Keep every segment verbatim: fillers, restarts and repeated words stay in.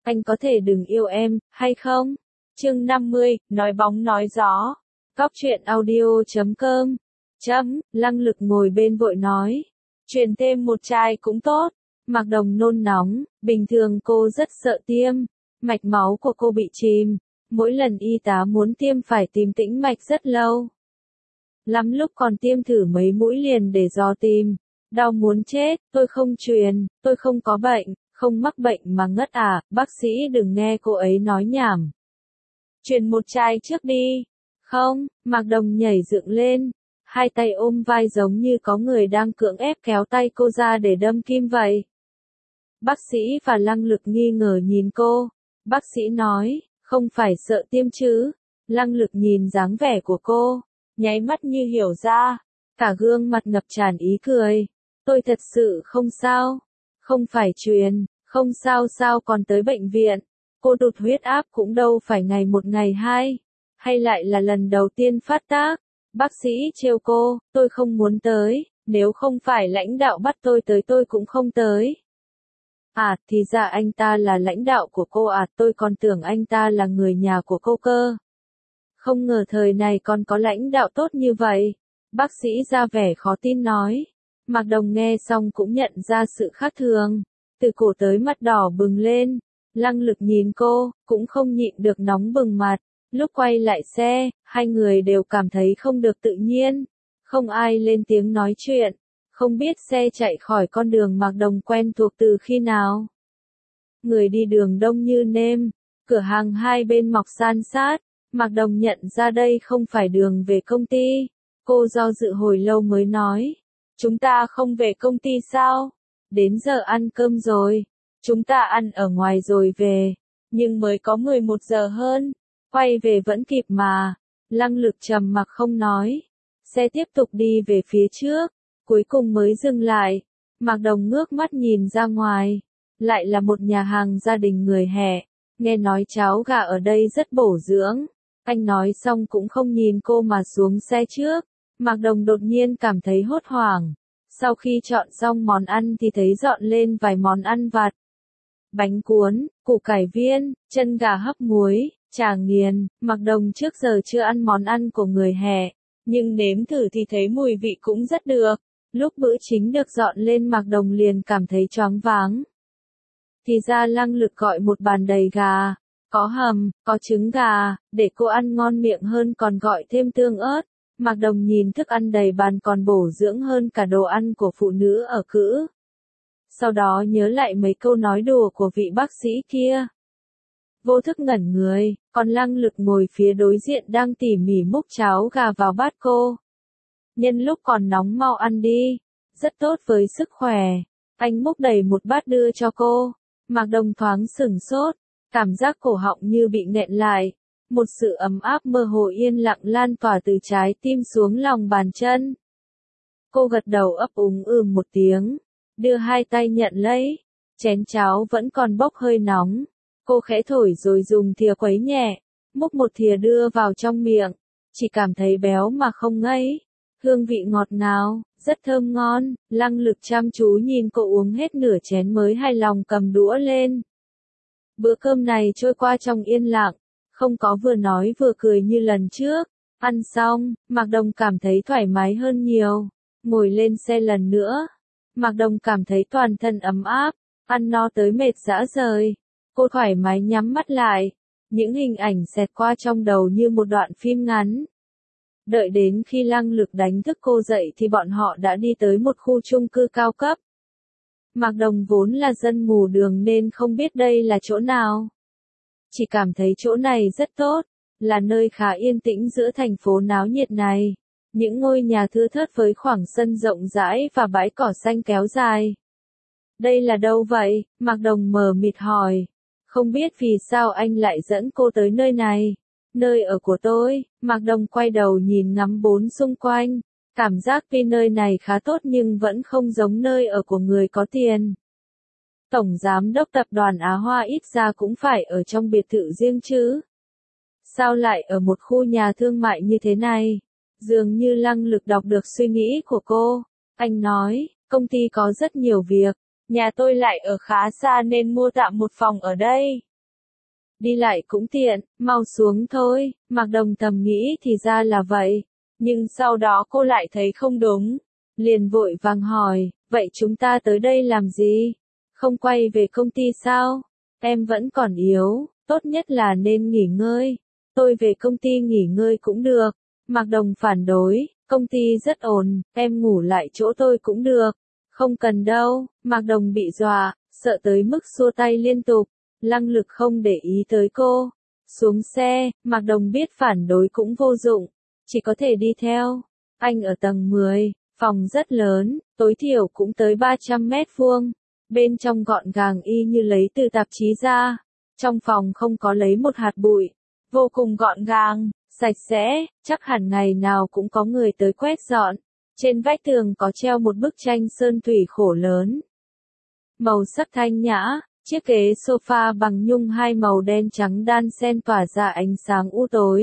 anh có thể đừng yêu em, hay không? Chương năm mươi, nói bóng nói gió. Góc truyện audio chấm com. Chấm, Lăng Lực ngồi bên vội nói. Truyền thêm một chai cũng tốt. Mạc Đồng nôn nóng, bình thường cô rất sợ tiêm. Mạch máu của cô bị chìm. Mỗi lần y tá muốn tiêm phải tìm tĩnh mạch rất lâu. Lắm lúc còn tiêm thử mấy mũi liền để dò tìm. Đau muốn chết, tôi không truyền, tôi không có bệnh, không mắc bệnh mà ngất à, bác sĩ đừng nghe cô ấy nói nhảm. Truyền một chai trước đi. Không, Mạc Đồng nhảy dựng lên, hai tay ôm vai giống như có người đang cưỡng ép kéo tay cô ra để đâm kim vậy. Bác sĩ và Lăng Lực nghi ngờ nhìn cô. Bác sĩ nói, không phải sợ tiêm chứ. Lăng Lực nhìn dáng vẻ của cô, nháy mắt như hiểu ra, cả gương mặt ngập tràn ý cười. Tôi thật sự không sao, không phải truyền, không sao sao còn tới bệnh viện. Cô tụt huyết áp cũng đâu phải ngày một ngày hai, hay lại là lần đầu tiên phát tác. Bác sĩ trêu cô, tôi không muốn tới, nếu không phải lãnh đạo bắt tôi tới tôi cũng không tới. À, thì ra anh ta là lãnh đạo của cô à, tôi còn tưởng anh ta là người nhà của cô cơ. Không ngờ thời này còn có lãnh đạo tốt như vậy. Bác sĩ ra vẻ khó tin nói. Mạc Đồng nghe xong cũng nhận ra sự khác thường. Từ cổ tới mặt đỏ bừng lên. Lăng Lực nhìn cô, cũng không nhịn được nóng bừng mặt. Lúc quay lại xe, hai người đều cảm thấy không được tự nhiên. Không ai lên tiếng nói chuyện. Không biết xe chạy khỏi con đường Mạc Đồng quen thuộc từ khi nào. Người đi đường đông như nêm. Cửa hàng hai bên mọc san sát. Mạc Đồng nhận ra đây không phải đường về công ty. Cô do dự hồi lâu mới nói. Chúng ta không về công ty sao? Đến giờ ăn cơm rồi. Chúng ta ăn ở ngoài rồi về. Nhưng mới có mười một giờ hơn. Quay về vẫn kịp mà. Lăng Lực trầm mặc không nói. Xe tiếp tục đi về phía trước. Cuối cùng mới dừng lại. Mạc Đồng ngước mắt nhìn ra ngoài. Lại là một nhà hàng gia đình người Hẹ. Nghe nói cháo gà ở đây rất bổ dưỡng. Anh nói xong cũng không nhìn cô mà xuống xe trước. Mạc Đồng đột nhiên cảm thấy hốt hoảng. Sau khi chọn xong món ăn thì thấy dọn lên vài món ăn vặt. Bánh cuốn, củ cải viên, chân gà hấp muối, chả nghiền. Mạc Đồng trước giờ chưa ăn món ăn của người Hẹ, nhưng nếm thử thì thấy mùi vị cũng rất được. Lúc bữa chính được dọn lên Mạc Đồng liền cảm thấy choáng váng. Thì ra Lăng Lực gọi một bàn đầy gà, có hầm, có trứng gà, để cô ăn ngon miệng hơn còn gọi thêm tương ớt. Mạc Đồng nhìn thức ăn đầy bàn còn bổ dưỡng hơn cả đồ ăn của phụ nữ ở cữ. Sau đó nhớ lại mấy câu nói đùa của vị bác sĩ kia. Vô thức ngẩn người, còn Lăng Lực ngồi phía đối diện đang tỉ mỉ múc cháo gà vào bát cô. Nhân lúc còn nóng mau ăn đi, rất tốt với sức khỏe. Anh múc đầy một bát đưa cho cô. Mạc Đồng thoáng sửng sốt, cảm giác cổ họng như bị nghẹn lại. Một sự ấm áp mơ hồ yên lặng lan tỏa từ trái tim xuống lòng bàn chân. Cô gật đầu ấp úng ừm một tiếng, đưa hai tay nhận lấy. Chén cháo vẫn còn bốc hơi nóng. Cô khẽ thổi rồi dùng thìa khuấy nhẹ, múc một thìa đưa vào trong miệng. Chỉ cảm thấy béo mà không ngấy. Hương vị ngọt ngào, rất thơm ngon. Lăng Lực chăm chú nhìn cô uống hết nửa chén mới hài lòng cầm đũa lên. Bữa cơm này trôi qua trong yên lặng, không có vừa nói vừa cười như lần trước. Ăn xong, Mạc Đồng cảm thấy thoải mái hơn nhiều. Ngồi lên xe lần nữa, Mạc Đồng cảm thấy toàn thân ấm áp, ăn no tới mệt rã rời. Cô thoải mái nhắm mắt lại, những hình ảnh xẹt qua trong đầu như một đoạn phim ngắn. Đợi đến khi Lăng Lực đánh thức cô dậy thì bọn họ đã đi tới một khu chung cư cao cấp. Mạc Đồng vốn là dân mù đường nên không biết đây là chỗ nào. Chỉ cảm thấy chỗ này rất tốt, là nơi khá yên tĩnh giữa thành phố náo nhiệt này. Những ngôi nhà thưa thớt với khoảng sân rộng rãi và bãi cỏ xanh kéo dài. Đây là đâu vậy? Mạc Đồng mờ mịt hỏi. Không biết vì sao anh lại dẫn cô tới nơi này. Nơi ở của tôi. Mạc Đồng quay đầu nhìn ngắm bốn xung quanh. Cảm giác tuy nơi này khá tốt nhưng vẫn không giống nơi ở của người có tiền. Tổng giám đốc tập đoàn Á Hoa ít ra cũng phải ở trong biệt thự riêng chứ. Sao lại ở một khu nhà thương mại như thế này? Dường như Lăng Lực đọc được suy nghĩ của cô. Anh nói, công ty có rất nhiều việc. Nhà tôi lại ở khá xa nên mua tạm một phòng ở đây. đi lại cũng tiện, mau xuống thôi. Mạc Đồng thầm nghĩ thì ra là vậy, nhưng sau đó cô lại thấy không đúng, liền vội vàng hỏi, vậy chúng ta tới đây làm gì? Không quay về công ty sao? Em vẫn còn yếu, tốt nhất là nên nghỉ ngơi. Tôi về công ty nghỉ ngơi cũng được. Mạc Đồng phản đối, công ty rất ồn, em ngủ lại chỗ tôi cũng được. Không cần đâu. Mạc Đồng bị dọa, sợ tới mức xua tay liên tục. Lăng Lực không để ý tới cô. Xuống xe, Mạc Đồng biết phản đối cũng vô dụng, chỉ có thể đi theo. Anh ở tầng mười, phòng rất lớn, tối thiểu cũng tới ba trăm mét vuông. Bên trong gọn gàng y như lấy từ tạp chí ra. Trong phòng không có lấy một hạt bụi. Vô cùng gọn gàng, sạch sẽ, chắc hẳn ngày nào cũng có người tới quét dọn. Trên vách tường có treo một bức tranh sơn thủy khổ lớn. Màu sắc thanh nhã, chiếc ghế sofa bằng nhung hai màu đen trắng đan xen tỏa ra ánh sáng u tối.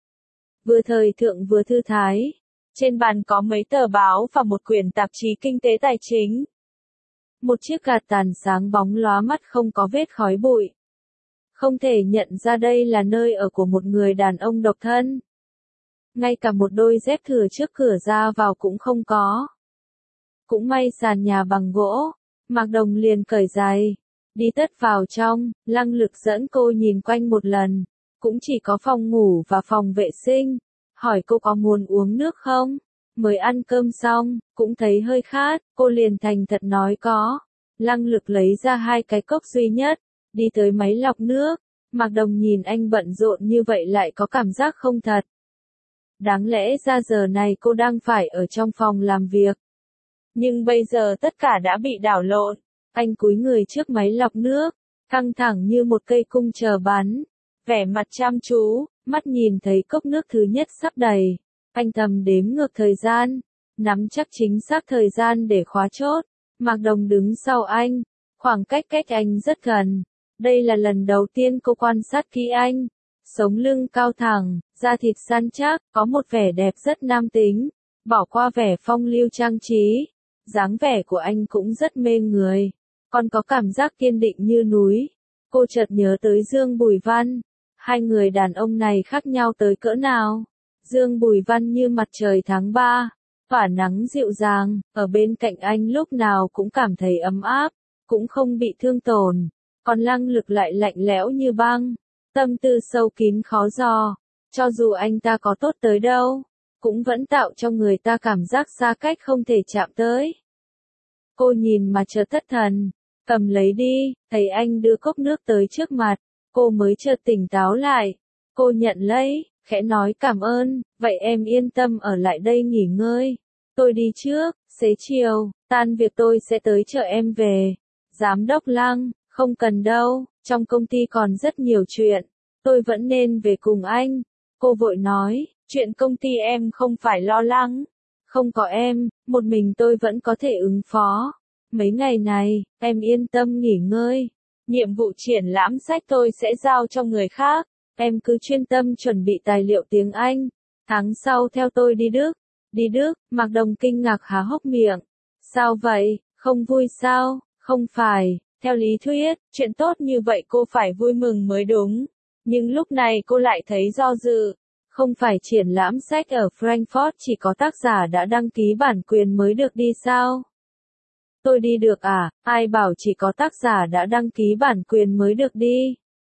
Vừa thời thượng vừa thư thái. Trên bàn có mấy tờ báo và một quyển tạp chí kinh tế tài chính. Một chiếc gạt tàn sáng bóng lóa mắt không có vết khói bụi. Không thể nhận ra đây là nơi ở của một người đàn ông độc thân. Ngay cả một đôi dép thừa trước cửa ra vào cũng không có. Cũng may sàn nhà bằng gỗ. Mạc Đồng liền cởi giày, đi tất vào trong. Lăng Lực dẫn cô nhìn quanh một lần. Cũng chỉ có phòng ngủ và phòng vệ sinh. Hỏi cô có muốn uống nước không? Mới ăn cơm xong, cũng thấy hơi khát, cô liền thành thật nói có. Lăng Lực lấy ra hai cái cốc duy nhất, đi tới máy lọc nước. Mạc Đồng nhìn anh bận rộn như vậy lại có cảm giác không thật. Đáng lẽ ra giờ này cô đang phải ở trong phòng làm việc. Nhưng bây giờ tất cả đã bị đảo lộn. Anh cúi người trước máy lọc nước, căng thẳng như một cây cung chờ bắn. Vẻ mặt chăm chú, mắt nhìn thấy cốc nước thứ nhất sắp đầy. Anh thầm đếm ngược thời gian, nắm chắc chính xác thời gian để khóa chốt. Mạc Đồng đứng sau anh, khoảng cách cách anh rất gần. Đây là lần đầu tiên cô quan sát kỹ anh. Sống lưng cao thẳng, da thịt săn chắc, có một vẻ đẹp rất nam tính. Bỏ qua vẻ phong lưu trang trí, dáng vẻ của anh cũng rất mê người. Còn có cảm giác kiên định như núi. Cô chợt nhớ tới Dương Bùi Văn. Hai người đàn ông này khác nhau tới cỡ nào? Dương Bùi Văn như mặt trời tháng ba, tỏa nắng dịu dàng, ở bên cạnh anh lúc nào cũng cảm thấy ấm áp, cũng không bị thương tổn. Còn Lăng Lực lại lạnh lẽo như băng, tâm tư sâu kín khó dò. Cho dù anh ta có tốt tới đâu, cũng vẫn tạo cho người ta cảm giác xa cách không thể chạm tới. Cô nhìn mà chợt thất thần, cầm lấy đi, thấy anh đưa cốc nước tới trước mặt, cô mới chợt tỉnh táo lại. Cô nhận lấy, khẽ nói cảm ơn, vậy em yên tâm ở lại đây nghỉ ngơi. Tôi đi trước, xế chiều, tan việc tôi sẽ tới chở em về. Giám đốc Lăng, không cần đâu, trong công ty còn rất nhiều chuyện, tôi vẫn nên về cùng anh. Cô vội nói, chuyện công ty em không phải lo lắng. Không có em, một mình tôi vẫn có thể ứng phó. Mấy ngày này, em yên tâm nghỉ ngơi. Nhiệm vụ triển lãm sách tôi sẽ giao cho người khác. Em cứ chuyên tâm chuẩn bị tài liệu tiếng Anh. Tháng sau theo tôi đi Đức. Đi Đức, Mạc Đồng kinh ngạc há hốc miệng. Sao vậy, không vui sao? Không phải, theo lý thuyết, chuyện tốt như vậy cô phải vui mừng mới đúng. Nhưng lúc này cô lại thấy do dự. Không phải triển lãm sách ở Frankfurt chỉ có tác giả đã đăng ký bản quyền mới được đi sao? Tôi đi được à, ai bảo chỉ có tác giả đã đăng ký bản quyền mới được đi?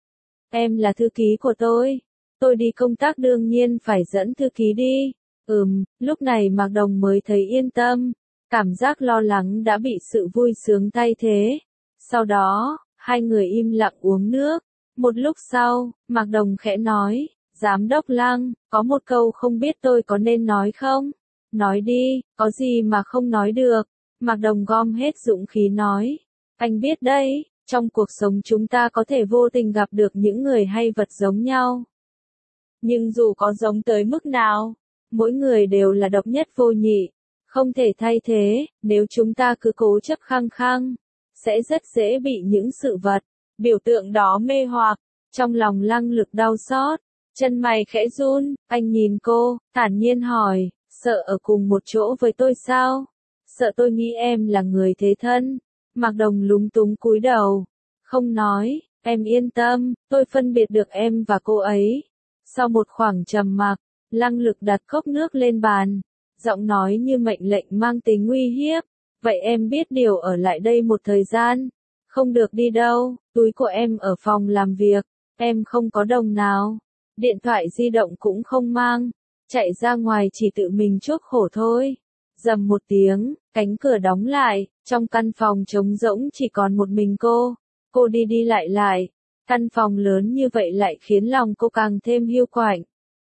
Em là thư ký của tôi. Tôi đi công tác đương nhiên phải dẫn thư ký đi. Ừm, lúc này Mạc Đồng mới thấy yên tâm. Cảm giác lo lắng đã bị sự vui sướng thay thế. Sau đó, hai người im lặng uống nước. Một lúc sau, Mạc Đồng khẽ nói, Giám đốc Lăng, có một câu không biết tôi có nên nói không? Nói đi, có gì mà không nói được. Mạc Đồng gom hết dũng khí nói. Anh biết đấy, trong cuộc sống chúng ta có thể vô tình gặp được những người hay vật giống nhau. Nhưng dù có giống tới mức nào, mỗi người đều là độc nhất vô nhị, không thể thay thế. Nếu chúng ta cứ cố chấp khăng khăng, sẽ rất dễ bị những sự vật, biểu tượng đó mê hoặc. Trong lòng Lăng Lực đau xót, chân mày khẽ run, anh nhìn cô, thản nhiên hỏi, sợ ở cùng một chỗ với tôi sao? Sợ tôi nghĩ em là người thế thân. Mạc Đồng lúng túng cúi đầu, không nói. Em yên tâm, tôi phân biệt được em và cô ấy. Sau một khoảng trầm mặc, Lăng Lực đặt cốc nước lên bàn, giọng nói như mệnh lệnh mang tính uy hiếp. Vậy em biết điều ở lại đây một thời gian, không được đi đâu, túi của em ở phòng làm việc, em không có đồng nào, điện thoại di động cũng không mang, chạy ra ngoài chỉ tự mình chuốc khổ thôi. Rầm một tiếng, cánh cửa đóng lại, trong căn phòng trống rỗng chỉ còn một mình cô. Cô đi đi lại lại, căn phòng lớn như vậy lại khiến lòng cô càng thêm hiu quạnh.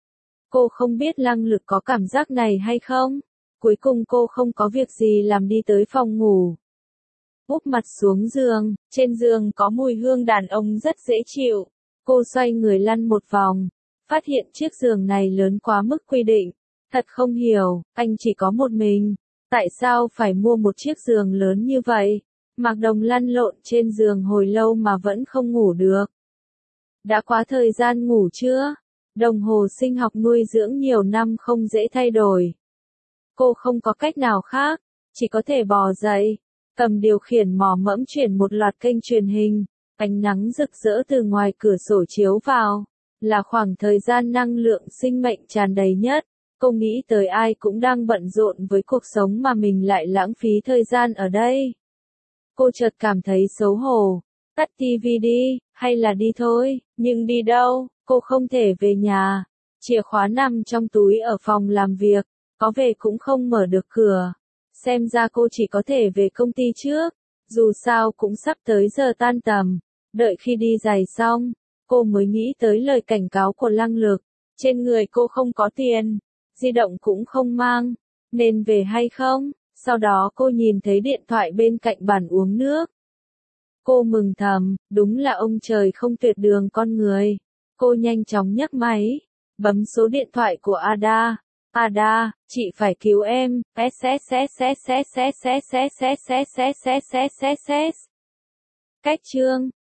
Cô không biết Lăng Lực có cảm giác này hay không? Cuối cùng cô không có việc gì làm đi tới phòng ngủ. Úp mặt xuống giường, trên giường có mùi hương đàn ông rất dễ chịu. Cô xoay người lăn một vòng, phát hiện chiếc giường này lớn quá mức quy định. Thật không hiểu, anh chỉ có một mình, tại sao phải mua một chiếc giường lớn như vậy? Mạc Đồng lăn lộn trên giường hồi lâu mà vẫn không ngủ được. Đã quá thời gian ngủ chưa? Đồng hồ sinh học nuôi dưỡng nhiều năm không dễ thay đổi. Cô không có cách nào khác, chỉ có thể bò dậy, cầm điều khiển mò mẫm chuyển một loạt kênh truyền hình. Ánh nắng rực rỡ từ ngoài cửa sổ chiếu vào, là khoảng thời gian năng lượng sinh mệnh tràn đầy nhất. Cô nghĩ tới ai cũng đang bận rộn với cuộc sống mà mình lại lãng phí thời gian ở đây. Cô chợt cảm thấy xấu hổ, tắt tivi đi, hay là đi thôi, nhưng đi đâu, cô không thể về nhà. Chìa khóa nằm trong túi ở phòng làm việc, có về cũng không mở được cửa. Xem ra cô chỉ có thể về công ty trước, dù sao cũng sắp tới giờ tan tầm. Đợi khi đi giày xong, cô mới nghĩ tới lời cảnh cáo của Lăng Lực. Trên người cô không có tiền, di động cũng không mang, nên về hay không? Sau đó cô nhìn thấy điện thoại bên cạnh bàn uống nước. Cô mừng thầm, đúng là ông trời không tuyệt đường con người. Cô nhanh chóng nhấc máy, bấm số điện thoại của Ada. Ada, chị phải cứu em. Cách chương